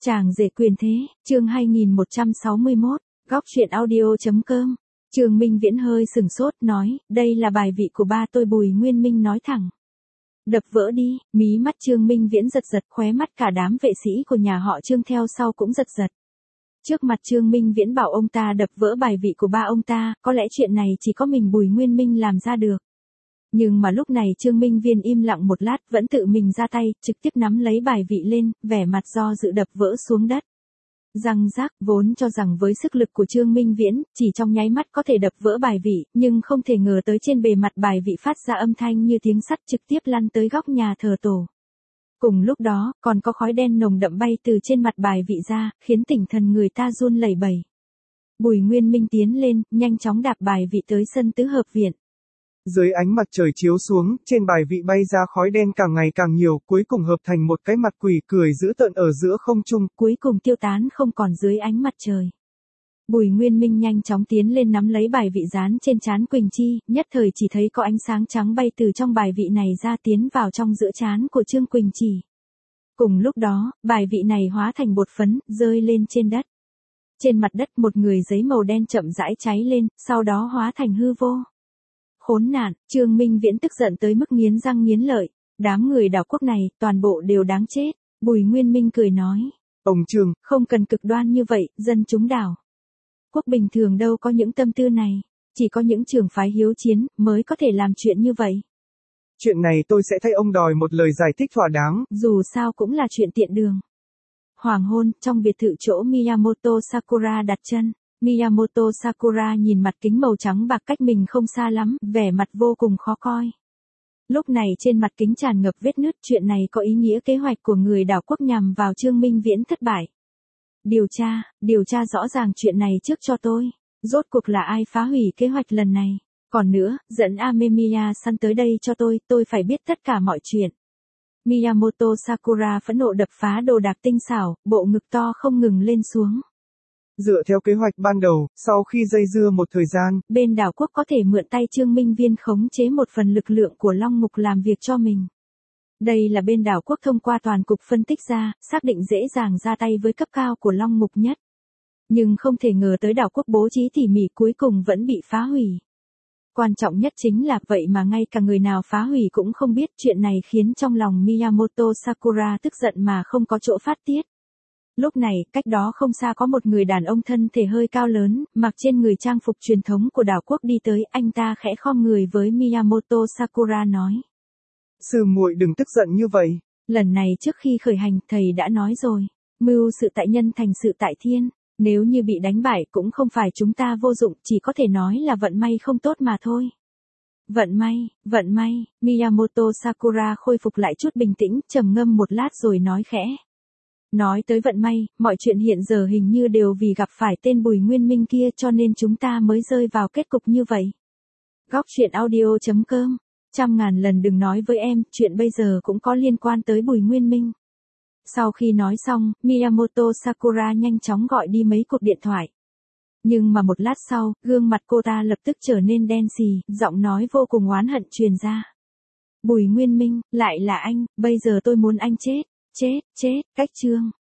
Chàng rể quyền thế, chương 2161, góc truyện audio.com. Trương Minh Viễn hơi sừng sốt nói, đây là bài vị của ba tôi. Bùi Nguyên Minh nói thẳng. Đập vỡ đi, mí mắt Trương Minh Viễn giật giật, khóe mắt cả đám vệ sĩ của nhà họ Trương theo sau cũng giật giật. Trước mặt Trương Minh Viễn bảo ông ta đập vỡ bài vị của ba ông ta, có lẽ chuyện này chỉ có mình Bùi Nguyên Minh làm ra được. Nhưng mà lúc này Trương Minh Viễn im lặng một lát, vẫn tự mình ra tay, trực tiếp nắm lấy bài vị lên, vẻ mặt do dự đập vỡ xuống đất. Răng rác, vốn cho rằng với sức lực của Trương Minh Viễn, chỉ trong nháy mắt có thể đập vỡ bài vị, nhưng không thể ngờ tới trên bề mặt bài vị phát ra âm thanh như tiếng sắt trực tiếp lăn tới góc nhà thờ tổ. Cùng lúc đó, còn có khói đen nồng đậm bay từ trên mặt bài vị ra, khiến tinh thần người ta run lẩy bẩy. Bùi Nguyên Minh tiến lên, nhanh chóng đạp bài vị tới sân tứ hợp viện. Dưới ánh mặt trời chiếu xuống, trên bài vị bay ra khói đen càng ngày càng nhiều, cuối cùng hợp thành một cái mặt quỷ cười dữ tợn ở giữa không trung, cuối cùng tiêu tán không còn dưới ánh mặt trời. Bùi Nguyên Minh nhanh chóng tiến lên nắm lấy bài vị dán trên trán Quỳnh Chi, nhất thời chỉ thấy có ánh sáng trắng bay từ trong bài vị này ra tiến vào trong giữa trán của Trương Quỳnh Chi. Cùng lúc đó, bài vị này hóa thành bột phấn, rơi lên trên đất. Trên mặt đất một người giấy màu đen chậm rãi cháy lên, sau đó hóa thành hư vô. Khốn nạn, Trương Minh Viễn tức giận tới mức nghiến răng nghiến lợi, đám người đảo quốc này, toàn bộ đều đáng chết. Bùi Nguyên Minh cười nói, ông Trương, không cần cực đoan như vậy, dân chúng đảo quốc bình thường đâu có những tâm tư này, chỉ có những trường phái hiếu chiến mới có thể làm chuyện như vậy. Chuyện này tôi sẽ thay ông đòi một lời giải thích thỏa đáng. Dù sao cũng là chuyện tiện đường. Hoàng hôn, trong biệt thự chỗ Miyamoto Sakura đặt chân. Miyamoto Sakura nhìn mặt kính màu trắng bạc cách mình không xa lắm, vẻ mặt vô cùng khó coi. Lúc này trên mặt kính tràn ngập vết nứt, chuyện này có ý nghĩa kế hoạch của người đảo quốc nhằm vào Trương Minh Viễn thất bại. Điều tra rõ ràng chuyện này trước cho tôi. Rốt cuộc là ai phá hủy kế hoạch lần này? Còn nữa, dẫn Amemiya-san tới đây cho tôi phải biết tất cả mọi chuyện. Miyamoto Sakura phẫn nộ đập phá đồ đạc tinh xảo, bộ ngực to không ngừng lên xuống. Dựa theo kế hoạch ban đầu, sau khi dây dưa một thời gian, bên đảo quốc có thể mượn tay Trương Minh Viễn khống chế một phần lực lượng của Long Mục làm việc cho mình. Đây là bên đảo quốc thông qua toàn cục phân tích ra, xác định dễ dàng ra tay với cấp cao của Long Mục nhất. Nhưng không thể ngờ tới đảo quốc bố trí tỉ mỉ cuối cùng vẫn bị phá hủy. Quan trọng nhất chính là vậy mà ngay cả người nào phá hủy cũng không biết, chuyện này khiến trong lòng Miyamoto Sakura tức giận mà không có chỗ phát tiết. Lúc này, cách đó không xa có một người đàn ông thân thể hơi cao lớn, mặc trên người trang phục truyền thống của đảo quốc đi tới, anh ta khẽ khom người với Miyamoto Sakura nói. Sư muội đừng tức giận như vậy. Lần này trước khi khởi hành, thầy đã nói rồi, mưu sự tại nhân thành sự tại thiên, nếu như bị đánh bại cũng không phải chúng ta vô dụng, chỉ có thể nói là vận may không tốt mà thôi. Vận may, Miyamoto Sakura khôi phục lại chút bình tĩnh, trầm ngâm một lát rồi nói khẽ. Nói tới vận may, mọi chuyện hiện giờ hình như đều vì gặp phải tên Bùi Nguyên Minh kia cho nên chúng ta mới rơi vào kết cục như vậy. Góc truyện audio.com. 100.000 lần đừng nói với em, chuyện bây giờ cũng có liên quan tới Bùi Nguyên Minh. Sau khi nói xong, Miyamoto Sakura nhanh chóng gọi đi mấy cuộc điện thoại. Nhưng mà một lát sau, gương mặt cô ta lập tức trở nên đen xì, giọng nói vô cùng oán hận truyền ra. Bùi Nguyên Minh, lại là anh, bây giờ tôi muốn anh chết, cách Trương